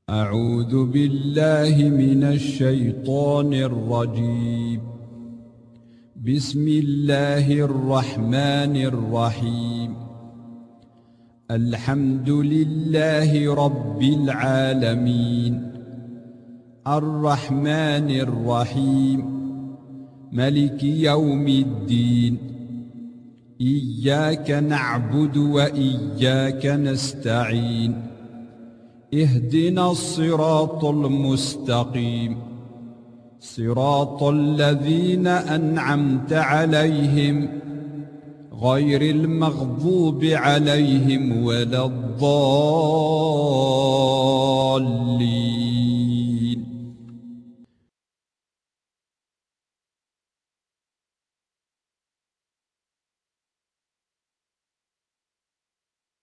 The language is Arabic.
أعوذ بالله من الشيطان الرجيم. بسم الله الرحمن الرحيم. الحمد لله رب العالمين، الرحمن الرحيم، ملك يوم الدين. إياك نعبد وإياك نستعين. اهدنا الصراط المستقيم، صراط الذين أنعمت عليهم غير المغضوب عليهم ولا الضالين.